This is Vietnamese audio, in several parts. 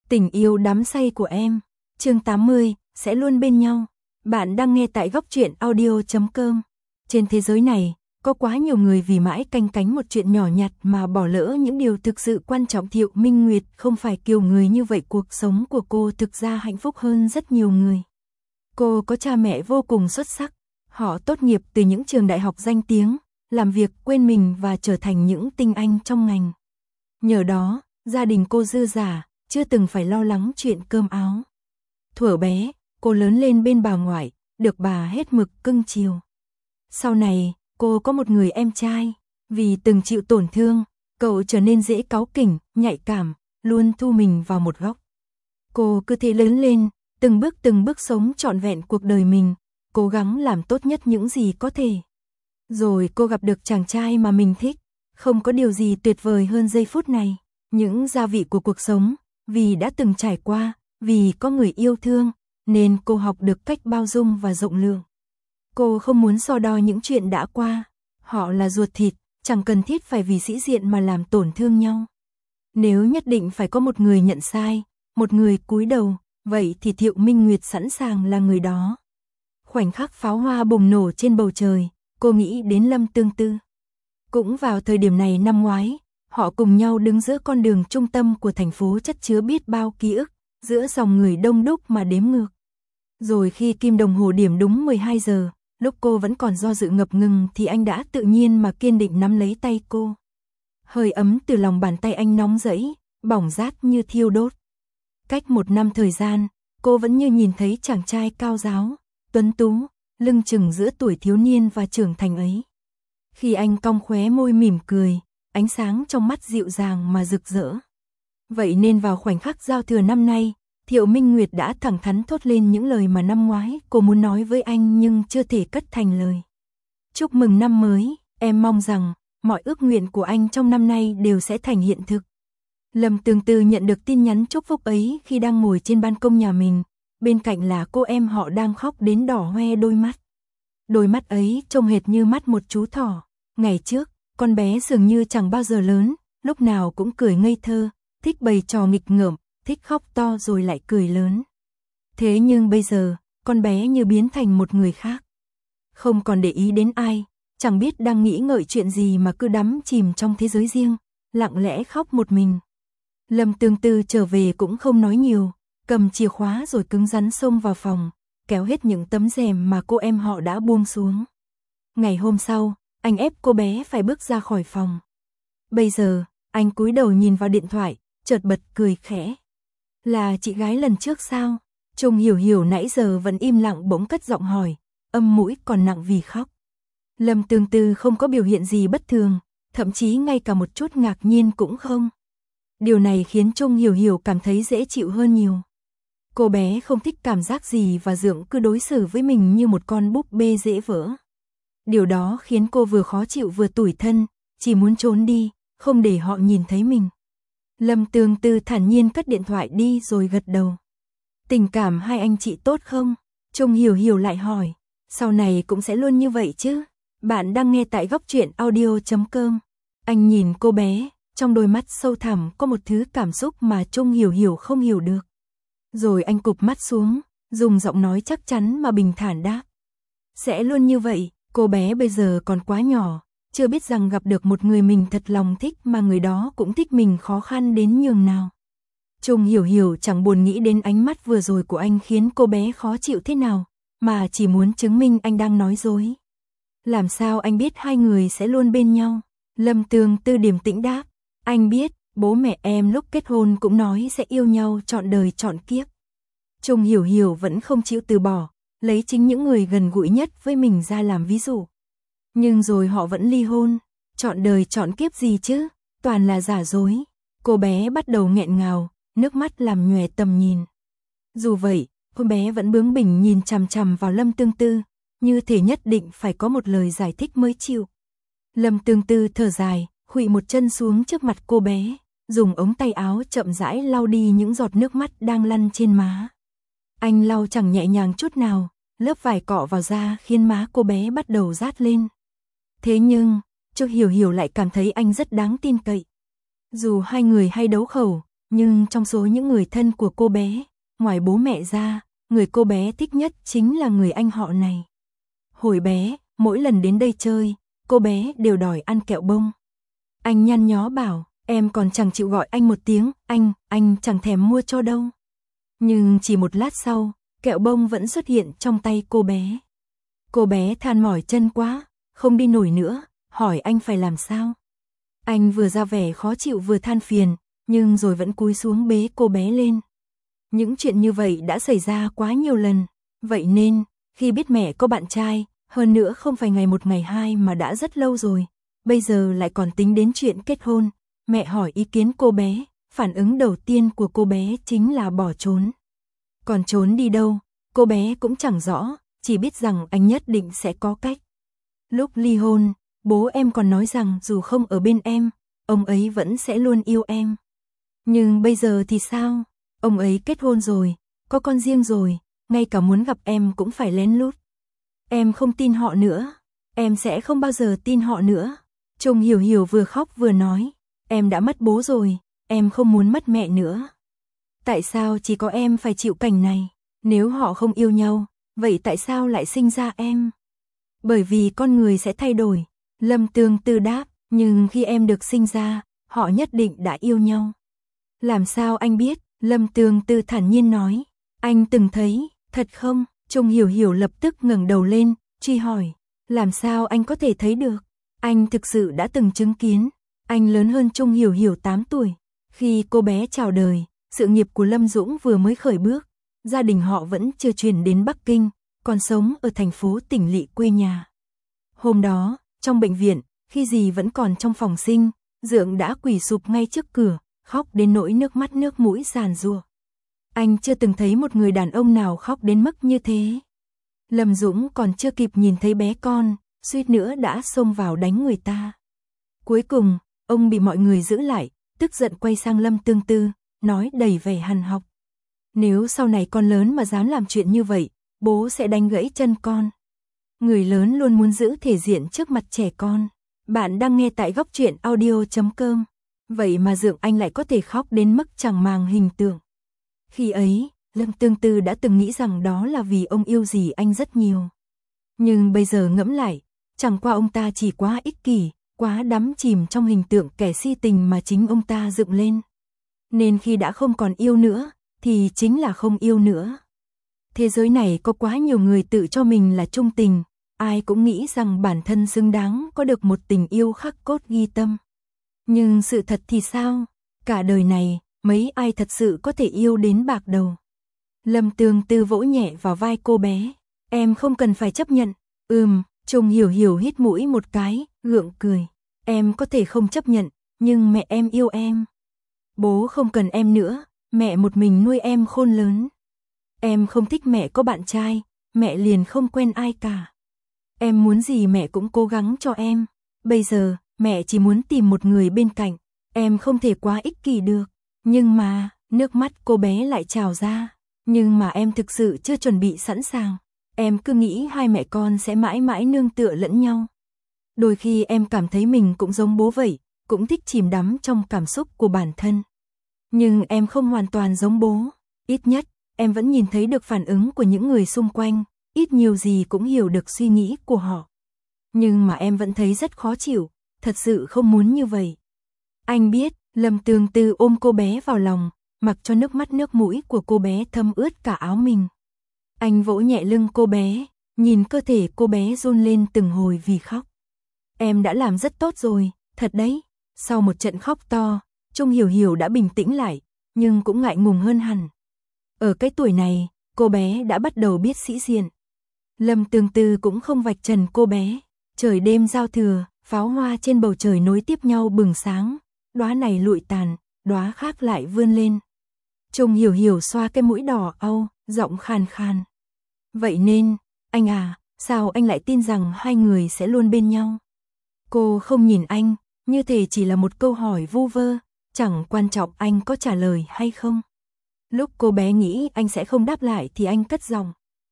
Tình yêu đắm say của em, chương 80, sẽ luôn bên nhau. Bạn đang nghe tại góc truyện audio.com. Trên thế giới này, có quá nhiều người vì mãi canh cánh một chuyện nhỏ nhặt mà bỏ lỡ những điều thực sự quan trọng. Thiệu Minh Nguyệt không phải kiểu người như vậy, cuộc sống của cô thực ra hạnh phúc hơn rất nhiều người. Cô có cha mẹ vô cùng xuất sắc, họ tốt nghiệp từ những trường đại học danh tiếng, làm việc quên mình và trở thành những tinh anh trong ngành. Nhờ đó, gia đình cô dư dả, chưa từng phải lo lắng chuyện cơm áo. Thuở bé, cô lớn lên bên bà ngoại, được bà hết mực cưng chiều. Sau này, cô có một người em trai, vì từng chịu tổn thương, cậu trở nên dễ cáu kỉnh, nhạy cảm, luôn thu mình vào một góc. Cô cứ thế lớn lên, từng bước sống trọn vẹn cuộc đời mình, cố gắng làm tốt nhất những gì có thể. Rồi cô gặp được chàng trai mà mình thích, không có điều gì tuyệt vời hơn giây phút này. Những gia vị của cuộc sống, vì đã từng trải qua, vì có người yêu thương, nên cô học được cách bao dung và rộng lượng. Cô không muốn so đo những chuyện đã qua, họ là ruột thịt, chẳng cần thiết phải vì sĩ diện mà làm tổn thương nhau. Nếu nhất định phải có một người nhận sai, một người cúi đầu, vậy thì Thiệu Minh Nguyệt sẵn sàng là người đó. Khoảnh khắc pháo hoa bùng nổ trên bầu trời, cô nghĩ đến Lâm Tương Tư. Cũng vào thời điểm này năm ngoái, họ cùng nhau đứng giữa con đường trung tâm của thành phố chất chứa biết bao ký ức, giữa dòng người đông đúc mà đếm ngược. Rồi khi kim đồng hồ điểm đúng 12 giờ, lúc cô vẫn còn do dự ngập ngừng thì anh đã tự nhiên mà kiên định nắm lấy tay cô. Hơi ấm từ lòng bàn tay anh nóng rẫy, bỏng rát như thiêu đốt. Cách 1 năm thời gian, cô vẫn như nhìn thấy chàng trai cao ráo, tuấn tú, lưng chừng giữa tuổi thiếu niên và trưởng thành ấy. Khi anh cong khóe môi mỉm cười, ánh sáng trong mắt dịu dàng mà rực rỡ. Vậy nên vào khoảnh khắc giao thừa năm nay, Thiệu Minh Nguyệt đã thẳng thắn thốt lên những lời mà năm ngoái cô muốn nói với anh nhưng chưa thể cất thành lời. Chúc mừng năm mới, em mong rằng mọi ước nguyện của anh trong năm nay đều sẽ thành hiện thực. Lâm Tương Tư nhận được tin nhắn chúc phúc ấy khi đang ngồi trên ban công nhà mình, bên cạnh là cô em họ đang khóc đến đỏ hoe đôi mắt. Đôi mắt ấy trông hệt như mắt một chú thỏ. Ngày trước, con bé dường như chẳng bao giờ lớn, lúc nào cũng cười ngây thơ, thích bày trò nghịch ngợm, thích khóc to rồi lại cười lớn. Thế nhưng bây giờ, con bé như biến thành một người khác. Không còn để ý đến ai, chẳng biết đang nghĩ ngợi chuyện gì mà cứ đắm chìm trong thế giới riêng, lặng lẽ khóc một mình. Lâm Tương Tư trở về cũng không nói nhiều, cầm chìa khóa rồi cứng rắn xông vào phòng, kéo hết những tấm rèm mà cô em họ đã buông xuống. Ngày hôm sau, anh ép cô bé phải bước ra khỏi phòng. Bây giờ, anh cúi đầu nhìn vào điện thoại, chợt bật cười khẽ. Là chị gái lần trước sao? Trung Hiểu Hiểu nãy giờ vẫn im lặng bỗng cất giọng hỏi, âm mũi còn nặng vì khóc. Lâm Tương Tư không có biểu hiện gì bất thường, thậm chí ngay cả một chút ngạc nhiên cũng không. Điều này khiến Trung Hiểu Hiểu cảm thấy dễ chịu hơn nhiều. Cô bé không thích cảm giác gì và Dượng cứ đối xử với mình như một con búp bê dễ vỡ. Điều đó khiến cô vừa khó chịu vừa tủi thân, chỉ muốn trốn đi, không để họ nhìn thấy mình. Lâm Tương Tư thản nhiên cất điện thoại đi rồi gật đầu. Tình cảm hai anh chị tốt không? Trung Hiểu Hiểu lại hỏi. Sau này cũng sẽ luôn như vậy chứ? Bạn đang nghe tại góc truyện audio.com. Anh nhìn cô bé, trong đôi mắt sâu thẳm có một thứ cảm xúc mà Trung Hiểu Hiểu không hiểu được. Rồi anh cụp mắt xuống, dùng giọng nói chắc chắn mà bình thản đáp. Sẽ luôn như vậy, cô bé bây giờ còn quá nhỏ, chưa biết rằng gặp được một người mình thật lòng thích mà người đó cũng thích mình khó khăn đến nhường nào. Trung Hiểu Hiểu chẳng buồn nghĩ đến ánh mắt vừa rồi của anh khiến cô bé khó chịu thế nào, mà chỉ muốn chứng minh anh đang nói dối. Làm sao anh biết hai người sẽ luôn bên nhau? Lâm Tương Tư điềm tĩnh đáp. Anh biết, bố mẹ em lúc kết hôn cũng nói sẽ yêu nhau trọn đời trọn kiếp. Trung Hiểu Hiểu vẫn không chịu từ bỏ, lấy chính những người gần gũi nhất với mình ra làm ví dụ. Nhưng rồi họ vẫn ly hôn, trọn đời trọn kiếp gì chứ, toàn là giả dối. Cô bé bắt đầu nghẹn ngào, nước mắt làm nhòe tầm nhìn. Dù vậy, cô bé vẫn bướng bỉnh nhìn chằm chằm vào Lâm Tương Tư, như thể nhất định phải có một lời giải thích mới chịu. Lâm Tương Tư thở dài, khuỵu một chân xuống trước mặt cô bé, dùng ống tay áo chậm rãi lau đi những giọt nước mắt đang lăn trên má. Anh lau chẳng nhẹ nhàng chút nào, lớp vải cọ vào da khiến má cô bé bắt đầu rát lên. Thế nhưng, Chu Hiểu Hiểu lại cảm thấy anh rất đáng tin cậy. Dù hai người hay đấu khẩu, Nhưng trong số những người thân của cô bé, ngoài bố mẹ ra, người cô bé thích nhất chính là người anh họ này. Hồi bé, mỗi lần đến đây chơi, cô bé đều đòi ăn kẹo bông. Anh nhăn nhó bảo, em còn chẳng chịu gọi anh một tiếng, anh chẳng thèm mua cho đâu. Nhưng chỉ một lát sau, kẹo bông vẫn xuất hiện trong tay cô bé. Cô bé than mỏi chân quá, không đi nổi nữa, hỏi anh phải làm sao. Anh vừa ra vẻ khó chịu vừa than phiền, nhưng rồi vẫn cúi xuống bế cô bé lên. Những chuyện như vậy đã xảy ra quá nhiều lần, vậy nên, khi biết mẹ có bạn trai, hơn nữa không phải ngày một ngày hai mà đã rất lâu rồi, bây giờ lại còn tính đến chuyện kết hôn, mẹ hỏi ý kiến cô bé, phản ứng đầu tiên của cô bé chính là bỏ trốn. Còn trốn đi đâu, cô bé cũng chẳng rõ, chỉ biết rằng anh nhất định sẽ có cách. Lúc ly hôn, bố em còn nói rằng dù không ở bên em, ông ấy vẫn sẽ luôn yêu em. Nhưng bây giờ thì sao? Ông ấy kết hôn rồi, có con riêng rồi, ngay cả muốn gặp em cũng phải lén lút. Em không tin họ nữa, em sẽ không bao giờ tin họ nữa. Trông Hiểu Hiểu vừa khóc vừa nói, em đã mất bố rồi, em không muốn mất mẹ nữa. Tại sao chỉ có em phải chịu cảnh này? Nếu họ không yêu nhau, vậy tại sao lại sinh ra em? Bởi vì con người sẽ thay đổi, Lâm Tương Tư đáp, nhưng khi em được sinh ra, họ nhất định đã yêu nhau. Làm sao anh biết? Lâm Tương Tư thản nhiên nói, anh từng thấy, thật không? Trông Hiểu Hiểu lập tức ngẩng đầu lên, truy hỏi, làm sao anh có thể thấy được? Anh thực sự đã từng chứng kiến, anh lớn hơn Trông Hiểu Hiểu 8 tuổi. Khi cô bé chào đời, sự nghiệp của Lâm Dũng vừa mới khởi bước, gia đình họ vẫn chưa chuyển đến Bắc Kinh, còn sống ở thành phố Tỉnh Lỵ quê nhà. Hôm đó, trong bệnh viện, khi dì vẫn còn trong phòng sinh, Dượng đã quỳ sụp ngay trước cửa, khóc đến nỗi nước mắt nước mũi giàn giụa. Anh chưa từng thấy một người đàn ông nào khóc đến mức như thế. Lâm Dũng còn chưa kịp nhìn thấy bé con, suýt nữa đã xông vào đánh người ta. Cuối cùng, ông bị mọi người giữ lại, tức giận quay sang Lâm Tương Tư, nói đầy vẻ hằn học. Nếu sau này con lớn mà dám làm chuyện như vậy, bố sẽ đánh gãy chân con. Người lớn luôn muốn giữ thể diện trước mặt trẻ con. Bạn đang nghe tại góc truyện audio.com. Vậy mà Dượng anh lại có thể khóc đến mức chẳng màng hình tượng. Khi ấy, Lâm Tương Tư đã từng nghĩ rằng đó là vì ông yêu dì anh rất nhiều. Nhưng bây giờ ngẫm lại, chẳng qua ông ta chỉ quá ích kỷ, quá đắm chìm trong hình tượng kẻ si tình mà chính ông ta dựng lên. Nên khi đã không còn yêu nữa, thì chính là không yêu nữa. Thế giới này có quá nhiều người tự cho mình là trung tình, ai cũng nghĩ rằng bản thân xứng đáng có được một tình yêu khắc cốt ghi tâm. Nhưng sự thật thì sao? Cả đời này, mấy ai thật sự có thể yêu đến bạc đầu? Lâm Tương Tư vỗ nhẹ vào vai cô bé. Em không cần phải chấp nhận. Trông Hiểu Hiểu hít mũi một cái, gượng cười. Em có thể không chấp nhận, nhưng mẹ em yêu em. Bố không cần em nữa, mẹ một mình nuôi em khôn lớn. Em không thích mẹ có bạn trai, mẹ liền không quen ai cả. Em muốn gì mẹ cũng cố gắng cho em. Bây giờ, mẹ chỉ muốn tìm một người bên cạnh. Em không thể quá ích kỷ được. Nhưng mà, nước mắt cô bé lại trào ra. Nhưng mà em thực sự chưa chuẩn bị sẵn sàng. Em cứ nghĩ hai mẹ con sẽ mãi mãi nương tựa lẫn nhau. Đôi khi em cảm thấy mình cũng giống bố vậy, cũng thích chìm đắm trong cảm xúc của bản thân. Nhưng em không hoàn toàn giống bố. Ít nhất, em vẫn nhìn thấy được phản ứng của những người xung quanh, ít nhiều gì cũng hiểu được suy nghĩ của họ. Nhưng mà em vẫn thấy rất khó chịu, thật sự không muốn như vậy. Anh biết, Lâm Tương Tư ôm cô bé vào lòng, mặc cho nước mắt nước mũi của cô bé thấm ướt cả áo mình. Anh vỗ nhẹ lưng cô bé, nhìn cơ thể cô bé run lên từng hồi vì khóc. Em đã làm rất tốt rồi, thật đấy. Sau một trận khóc to, Trông Hiểu Hiểu đã bình tĩnh lại, nhưng cũng ngại ngùng hơn hẳn. Ở cái tuổi này, cô bé đã bắt đầu biết sĩ diện. Lâm Tương Tư cũng không vạch trần cô bé. Trời đêm giao thừa, pháo hoa trên bầu trời nối tiếp nhau bừng sáng, đóa này lụi tàn, đóa khác lại vươn lên. Trông Hiểu Hiểu xoa cái mũi đỏ au, giọng khàn khàn. Vậy nên, anh à, sao anh lại tin rằng hai người sẽ luôn bên nhau? Cô không nhìn anh, như thể chỉ là một câu hỏi vu vơ, chẳng quan trọng anh có trả lời hay không. Lúc cô bé nghĩ anh sẽ không đáp lại thì anh cất giọng.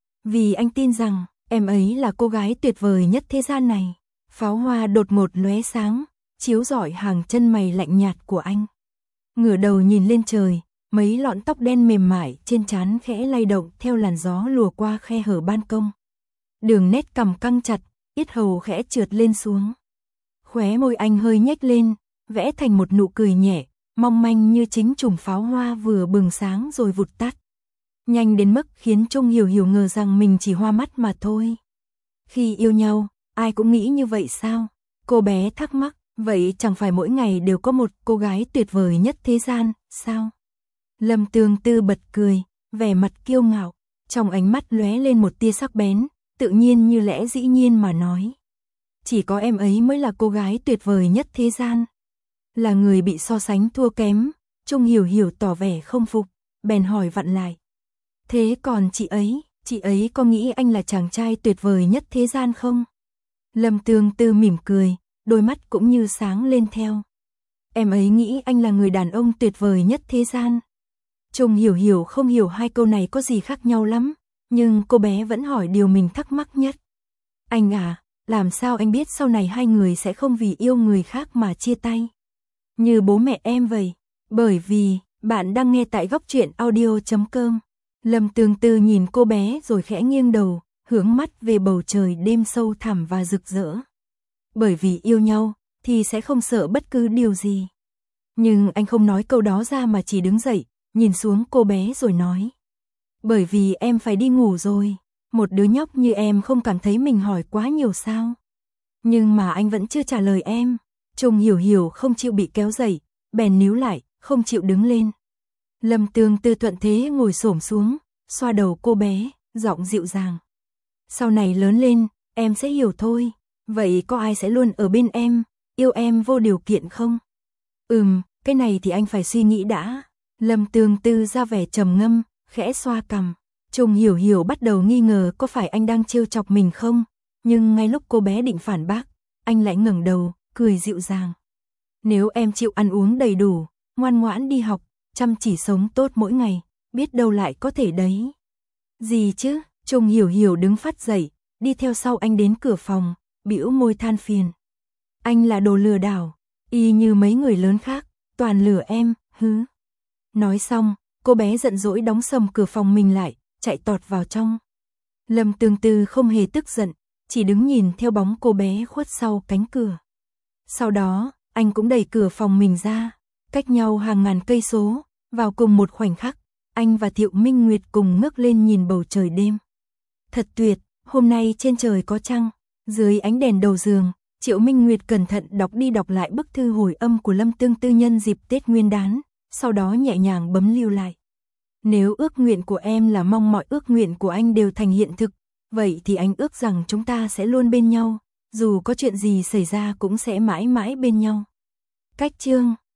Vì anh tin rằng, em ấy là cô gái tuyệt vời nhất thế gian này. Pháo hoa đột ngột lóe sáng, chiếu rọi hàng chân mày lạnh nhạt của anh. ngửa đầu nhìn lên trời, mấy lọn tóc đen mềm mại trên trán khẽ lay động theo làn gió lùa qua khe hở ban công. Đường nét cằm căng chặt, yết hầu khẽ trượt lên xuống. Khóe môi anh hơi nhếch lên, vẽ thành một nụ cười nhẹ, mong manh như chính chùm pháo hoa vừa bừng sáng rồi vụt tắt. Nhanh đến mức khiến Trung Hiểu Hiểu ngờ rằng mình chỉ hoa mắt mà thôi. Khi yêu nhau, ai cũng nghĩ như vậy sao? Cô bé thắc mắc, vậy chẳng phải mỗi ngày đều có một cô gái tuyệt vời nhất thế gian, sao? Lâm Tương Tư bật cười, vẻ mặt kiêu ngạo, trong ánh mắt lóe lên một tia sắc bén, tự nhiên như lẽ dĩ nhiên mà nói. Chỉ có em ấy mới là cô gái tuyệt vời nhất thế gian. Là người bị so sánh thua kém, Trung Hiểu Hiểu tỏ vẻ không phục, bèn hỏi vặn lại. Thế còn chị ấy có nghĩ anh là chàng trai tuyệt vời nhất thế gian không? Lâm Tương Tư mỉm cười, đôi mắt cũng như sáng lên theo. Em ấy nghĩ anh là người đàn ông tuyệt vời nhất thế gian. Trung Hiểu Hiểu không hiểu hai câu này có gì khác nhau lắm, nhưng cô bé vẫn hỏi điều mình thắc mắc nhất. Anh à, làm sao anh biết sau này hai người sẽ không vì yêu người khác mà chia tay? Như bố mẹ em vậy. Bởi vì, bạn đang nghe tại góc truyện audio.com. Lâm Tương Tư nhìn cô bé rồi khẽ nghiêng đầu, hướng mắt về bầu trời đêm sâu thẳm và rực rỡ. Bởi vì yêu nhau, thì sẽ không sợ bất cứ điều gì. Nhưng anh không nói câu đó ra mà chỉ đứng dậy, nhìn xuống cô bé rồi nói. Bởi vì em phải đi ngủ rồi, một đứa nhóc như em không cảm thấy mình hỏi quá nhiều sao? Nhưng mà anh vẫn chưa trả lời em. Trung Hiểu Hiểu không chịu bị kéo dậy, bèn níu lại, không chịu đứng lên. Lâm Tương Tư thuận thế ngồi xổm xuống, xoa đầu cô bé, giọng dịu dàng. Sau này lớn lên, em sẽ hiểu thôi. Vậy có ai sẽ luôn ở bên em, yêu em vô điều kiện không? Cái này thì anh phải suy nghĩ đã. Lâm Tương Tư ra vẻ trầm ngâm, khẽ xoa cằm. Trung Hiểu Hiểu bắt đầu nghi ngờ có phải anh đang trêu chọc mình không? Nhưng ngay lúc cô bé định phản bác, anh lại ngẩng đầu, cười dịu dàng. Nếu em chịu ăn uống đầy đủ, ngoan ngoãn đi học, chăm chỉ sống tốt mỗi ngày, biết đâu lại có thể đấy. Gì chứ? Trung Hiểu Hiểu đứng phắt dậy, đi theo sau anh đến cửa phòng, bĩu môi than phiền. Anh là đồ lừa đảo, y như mấy người lớn khác, toàn lừa em, hứ. Nói xong, cô bé giận dỗi đóng sầm cửa phòng mình lại, chạy tọt vào trong. Lâm Tương Tư không hề tức giận, chỉ đứng nhìn theo bóng cô bé khuất sau cánh cửa. Sau đó, anh cũng đẩy cửa phòng mình ra, cách nhau hàng ngàn cây số, vào cùng một khoảnh khắc, anh và Thiệu Minh Nguyệt cùng ngước lên nhìn bầu trời đêm. Thật tuyệt, hôm nay trên trời có trăng, dưới ánh đèn đầu giường, Triệu Minh Nguyệt cẩn thận đọc đi đọc lại bức thư hồi âm của Lâm Tương Tư nhân dịp Tết Nguyên đán, sau đó nhẹ nhàng bấm lưu lại. Nếu ước nguyện của em là mong mọi ước nguyện của anh đều thành hiện thực, vậy thì anh ước rằng chúng ta sẽ luôn bên nhau, dù có chuyện gì xảy ra cũng sẽ mãi mãi bên nhau. Cách chương